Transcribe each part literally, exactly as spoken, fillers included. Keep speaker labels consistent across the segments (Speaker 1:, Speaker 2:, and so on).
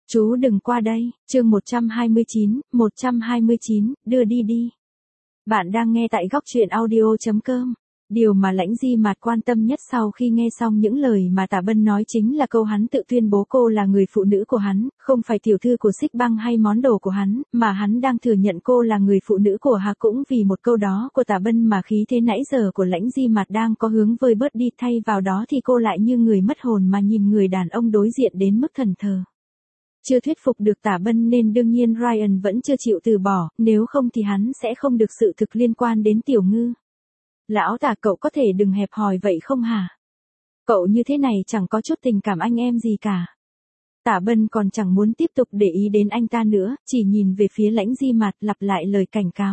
Speaker 1: Chú đừng qua đây, chương một trăm hai mươi chín, một trăm hai mươi chín, đưa đi đi. Bạn đang nghe tại góc truyện audio.com. Điều mà Lãnh Di Mạt quan tâm nhất sau khi nghe xong những lời mà Tả Bân nói chính là câu hắn tự tuyên bố cô là người phụ nữ của hắn, không phải tiểu thư của Xích Băng hay món đồ của hắn, mà hắn đang thừa nhận cô là người phụ nữ của hắn. Cũng vì một câu đó của Tả Bân mà khí thế nãy giờ của Lãnh Di Mạt đang có hướng vơi bớt đi, thay vào đó thì cô lại như người mất hồn mà nhìn người đàn ông đối diện đến mức thần thờ. Chưa thuyết phục được Tả Bân nên đương nhiên Ryan vẫn chưa chịu từ bỏ, nếu không thì hắn sẽ không được sự thực liên quan đến Tiểu Ngư. Lão Tả, cậu có thể đừng hẹp hòi vậy không hả? Cậu như thế này chẳng có chút tình cảm anh em gì cả. Tả Bân còn chẳng muốn tiếp tục để ý đến anh ta nữa, chỉ nhìn về phía Lãnh Di Mạt lặp lại lời cảnh cáo.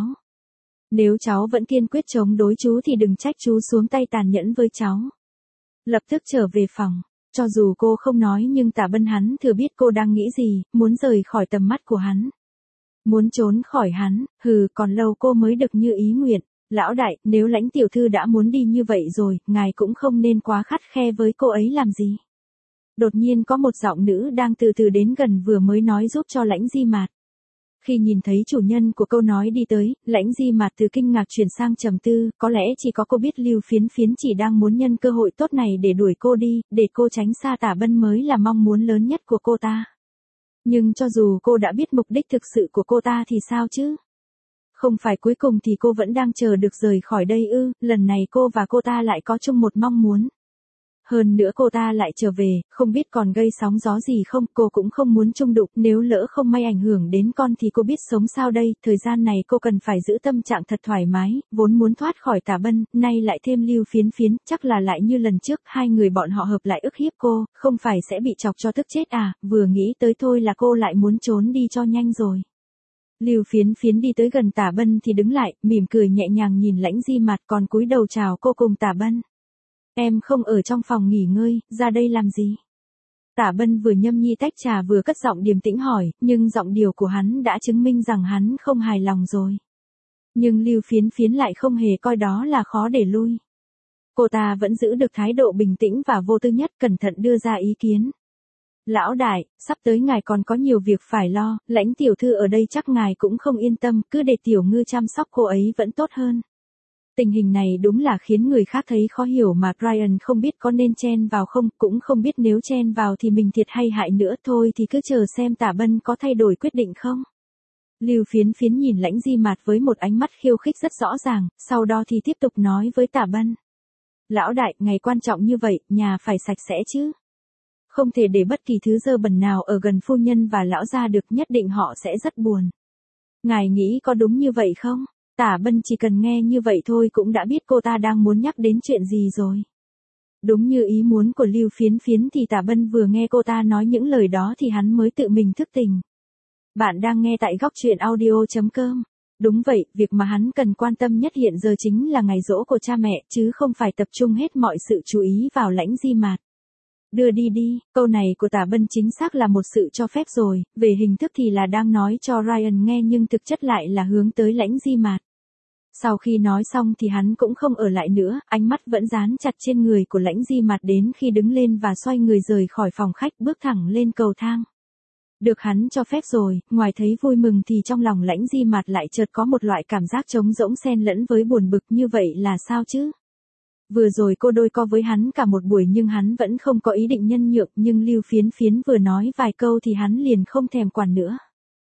Speaker 1: Nếu cháu vẫn kiên quyết chống đối chú thì đừng trách chú xuống tay tàn nhẫn với cháu. Lập tức trở về phòng. Cho dù cô không nói nhưng Tả Bân hắn thừa biết cô đang nghĩ gì, muốn rời khỏi tầm mắt của hắn. Muốn trốn khỏi hắn, hừ, còn lâu cô mới được như ý nguyện. Lão đại, nếu Lãnh tiểu thư đã muốn đi như vậy rồi, ngài cũng không nên quá khắt khe với cô ấy làm gì. Đột nhiên có một giọng nữ đang từ từ đến gần vừa mới nói giúp cho Lãnh Di Mạt. Khi nhìn thấy chủ nhân của câu nói đi tới, Lãnh Di Mạt từ kinh ngạc chuyển sang trầm tư, có lẽ chỉ có cô biết Lưu Phiến Phiến chỉ đang muốn nhân cơ hội tốt này để đuổi cô đi, để cô tránh xa Tả Bân mới là mong muốn lớn nhất của cô ta. Nhưng cho dù cô đã biết mục đích thực sự của cô ta thì sao chứ? Không phải cuối cùng thì cô vẫn đang chờ được rời khỏi đây ư? Lần này cô và cô ta lại có chung một mong muốn. Hơn nữa cô ta lại trở về, không biết còn gây sóng gió gì không, cô cũng không muốn chung đụng, nếu lỡ không may ảnh hưởng đến con thì cô biết sống sao đây, thời gian này cô cần phải giữ tâm trạng thật thoải mái, vốn muốn thoát khỏi Tả Bân, nay lại thêm Lưu Phiến Phiến, chắc là lại như lần trước, hai người bọn họ hợp lại ức hiếp cô, không phải sẽ bị chọc cho tức chết à, vừa nghĩ tới thôi là cô lại muốn trốn đi cho nhanh rồi. Lưu Phiến Phiến đi tới gần Tả Bân thì đứng lại, mỉm cười nhẹ nhàng nhìn Lãnh Di Mạt còn cúi đầu chào cô cùng Tả Bân. Em không ở trong phòng nghỉ ngơi, ra đây làm gì? Tả Bân vừa nhâm nhi tách trà vừa cất giọng điềm tĩnh hỏi, nhưng giọng điệu của hắn đã chứng minh rằng hắn không hài lòng rồi. Nhưng Lưu Phiến Phiến lại không hề coi đó là khó để lui. Cô ta vẫn giữ được thái độ bình tĩnh và vô tư nhất, cẩn thận đưa ra ý kiến. Lão đại, sắp tới ngài còn có nhiều việc phải lo, Lãnh tiểu thư ở đây chắc ngài cũng không yên tâm, cứ để Tiểu Ngư chăm sóc cô ấy vẫn tốt hơn. Tình hình này đúng là khiến người khác thấy khó hiểu mà Ryan không biết có nên chen vào không, cũng không biết nếu chen vào thì mình thiệt hay hại nữa, thôi thì cứ chờ xem Tả Bân có thay đổi quyết định không. Lưu Phiến Phiến nhìn Lãnh Di Mạt với một ánh mắt khiêu khích rất rõ ràng, sau đó thì tiếp tục nói với Tả Bân. Lão đại, ngày quan trọng như vậy, nhà phải sạch sẽ chứ. Không thể để bất kỳ thứ dơ bẩn nào ở gần phu nhân và lão gia được, nhất định họ sẽ rất buồn. Ngài nghĩ có đúng như vậy không? Tả Bân chỉ cần nghe như vậy thôi cũng đã biết cô ta đang muốn nhắc đến chuyện gì rồi. Đúng như ý muốn của Lưu Phiến Phiến thì Tả Bân vừa nghe cô ta nói những lời đó thì hắn mới tự mình thức tỉnh. Bạn đang nghe tại góc truyện audio.com. Đúng vậy, việc mà hắn cần quan tâm nhất hiện giờ chính là ngày giỗ của cha mẹ, chứ không phải tập trung hết mọi sự chú ý vào Lãnh Di Mạt. Đưa đi đi, câu này của Tả Bân chính xác là một sự cho phép rồi, về hình thức thì là đang nói cho Ryan nghe nhưng thực chất lại là hướng tới Lãnh Di Mạt. Sau khi nói xong thì hắn cũng không ở lại nữa, ánh mắt vẫn dán chặt trên người của Lãnh Di Mạt đến khi đứng lên và xoay người rời khỏi phòng khách bước thẳng lên cầu thang. Được hắn cho phép rồi, ngoài thấy vui mừng thì trong lòng Lãnh Di Mạt lại chợt có một loại cảm giác trống rỗng xen lẫn với buồn bực, như vậy là sao chứ? Vừa rồi cô đôi co với hắn cả một buổi nhưng hắn vẫn không có ý định nhân nhượng, nhưng Lưu Phiến Phiến vừa nói vài câu thì hắn liền không thèm quản nữa.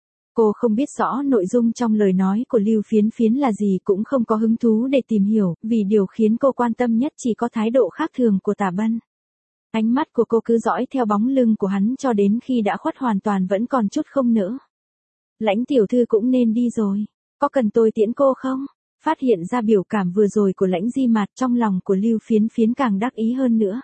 Speaker 1: Cô không biết rõ nội dung trong lời nói của Lưu Phiến Phiến là gì, cũng không có hứng thú để tìm hiểu, vì điều khiến cô quan tâm nhất chỉ có thái độ khác thường của Tả Bân. Ánh mắt của cô cứ dõi theo bóng lưng của hắn cho đến khi đã khuất hoàn toàn vẫn còn chút không nỡ. Lãnh tiểu thư cũng nên đi rồi, có cần tôi tiễn cô không? Phát hiện ra biểu cảm vừa rồi của Lãnh Di Mạt, trong lòng của Lưu Phiến Phiến càng đắc ý hơn nữa.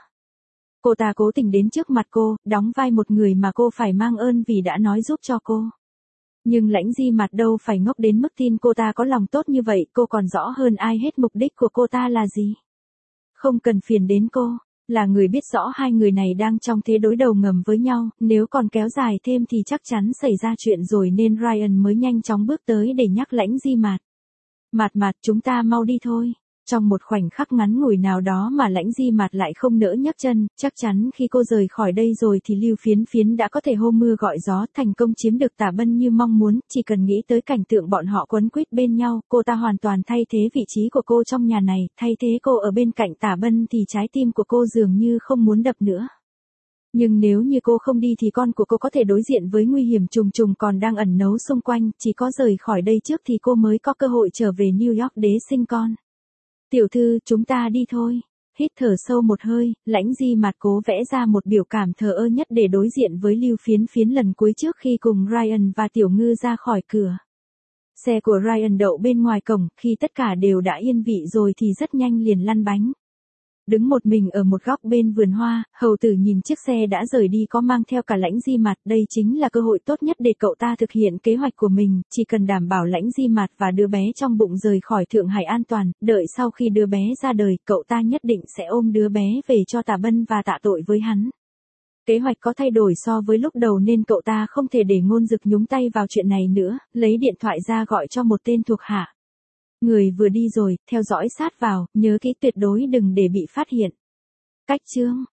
Speaker 1: Cô ta cố tình đến trước mặt cô, đóng vai một người mà cô phải mang ơn vì đã nói giúp cho cô. Nhưng Lãnh Di Mạt đâu phải ngốc đến mức tin cô ta có lòng tốt như vậy, cô còn rõ hơn ai hết mục đích của cô ta là gì. Không cần phiền đến cô, là người biết rõ hai người này đang trong thế đối đầu ngầm với nhau, nếu còn kéo dài thêm thì chắc chắn xảy ra chuyện rồi nên Ryan mới nhanh chóng bước tới để nhắc Lãnh Di Mạt. Mạt Mạt, chúng ta mau đi thôi. Trong một khoảnh khắc ngắn ngủi nào đó mà Lãnh Di Mạt lại không nỡ nhấc chân, chắc chắn khi cô rời khỏi đây rồi thì Lưu Phiến Phiến đã có thể hô mưa gọi gió thành công chiếm được Tả Bân như mong muốn, chỉ cần nghĩ tới cảnh tượng bọn họ quấn quýt bên nhau, cô ta hoàn toàn thay thế vị trí của cô trong nhà này, thay thế cô ở bên cạnh Tả Bân thì trái tim của cô dường như không muốn đập nữa. Nhưng nếu như cô không đi thì con của cô có thể đối diện với nguy hiểm trùng trùng còn đang ẩn náu xung quanh, chỉ có rời khỏi đây trước thì cô mới có cơ hội trở về New York để sinh con. Tiểu thư, chúng ta đi thôi. Hít thở sâu một hơi, Lãnh Di Mạt cố vẽ ra một biểu cảm thờ ơ nhất để đối diện với Lưu Phiến Phiến lần cuối trước khi cùng Ryan và Tiểu Ngư ra khỏi cửa. Xe của Ryan đậu bên ngoài cổng, khi tất cả đều đã yên vị rồi thì rất nhanh liền lăn bánh. Đứng một mình ở một góc bên vườn hoa, hầu tử nhìn chiếc xe đã rời đi có mang theo cả Lãnh Di Mạt, đây chính là cơ hội tốt nhất để cậu ta thực hiện kế hoạch của mình, chỉ cần đảm bảo Lãnh Di Mạt và đứa bé trong bụng rời khỏi Thượng Hải an toàn, đợi sau khi đứa bé ra đời, cậu ta nhất định sẽ ôm đứa bé về cho Tả Bân và tạ tội với hắn. Kế hoạch có thay đổi so với lúc đầu nên cậu ta không thể để Ngôn Dực nhúng tay vào chuyện này nữa, lấy điện thoại ra gọi cho một tên thuộc hạ. Người vừa đi rồi, theo dõi sát vào, nhớ kỹ tuyệt đối đừng để bị phát hiện. Cách chương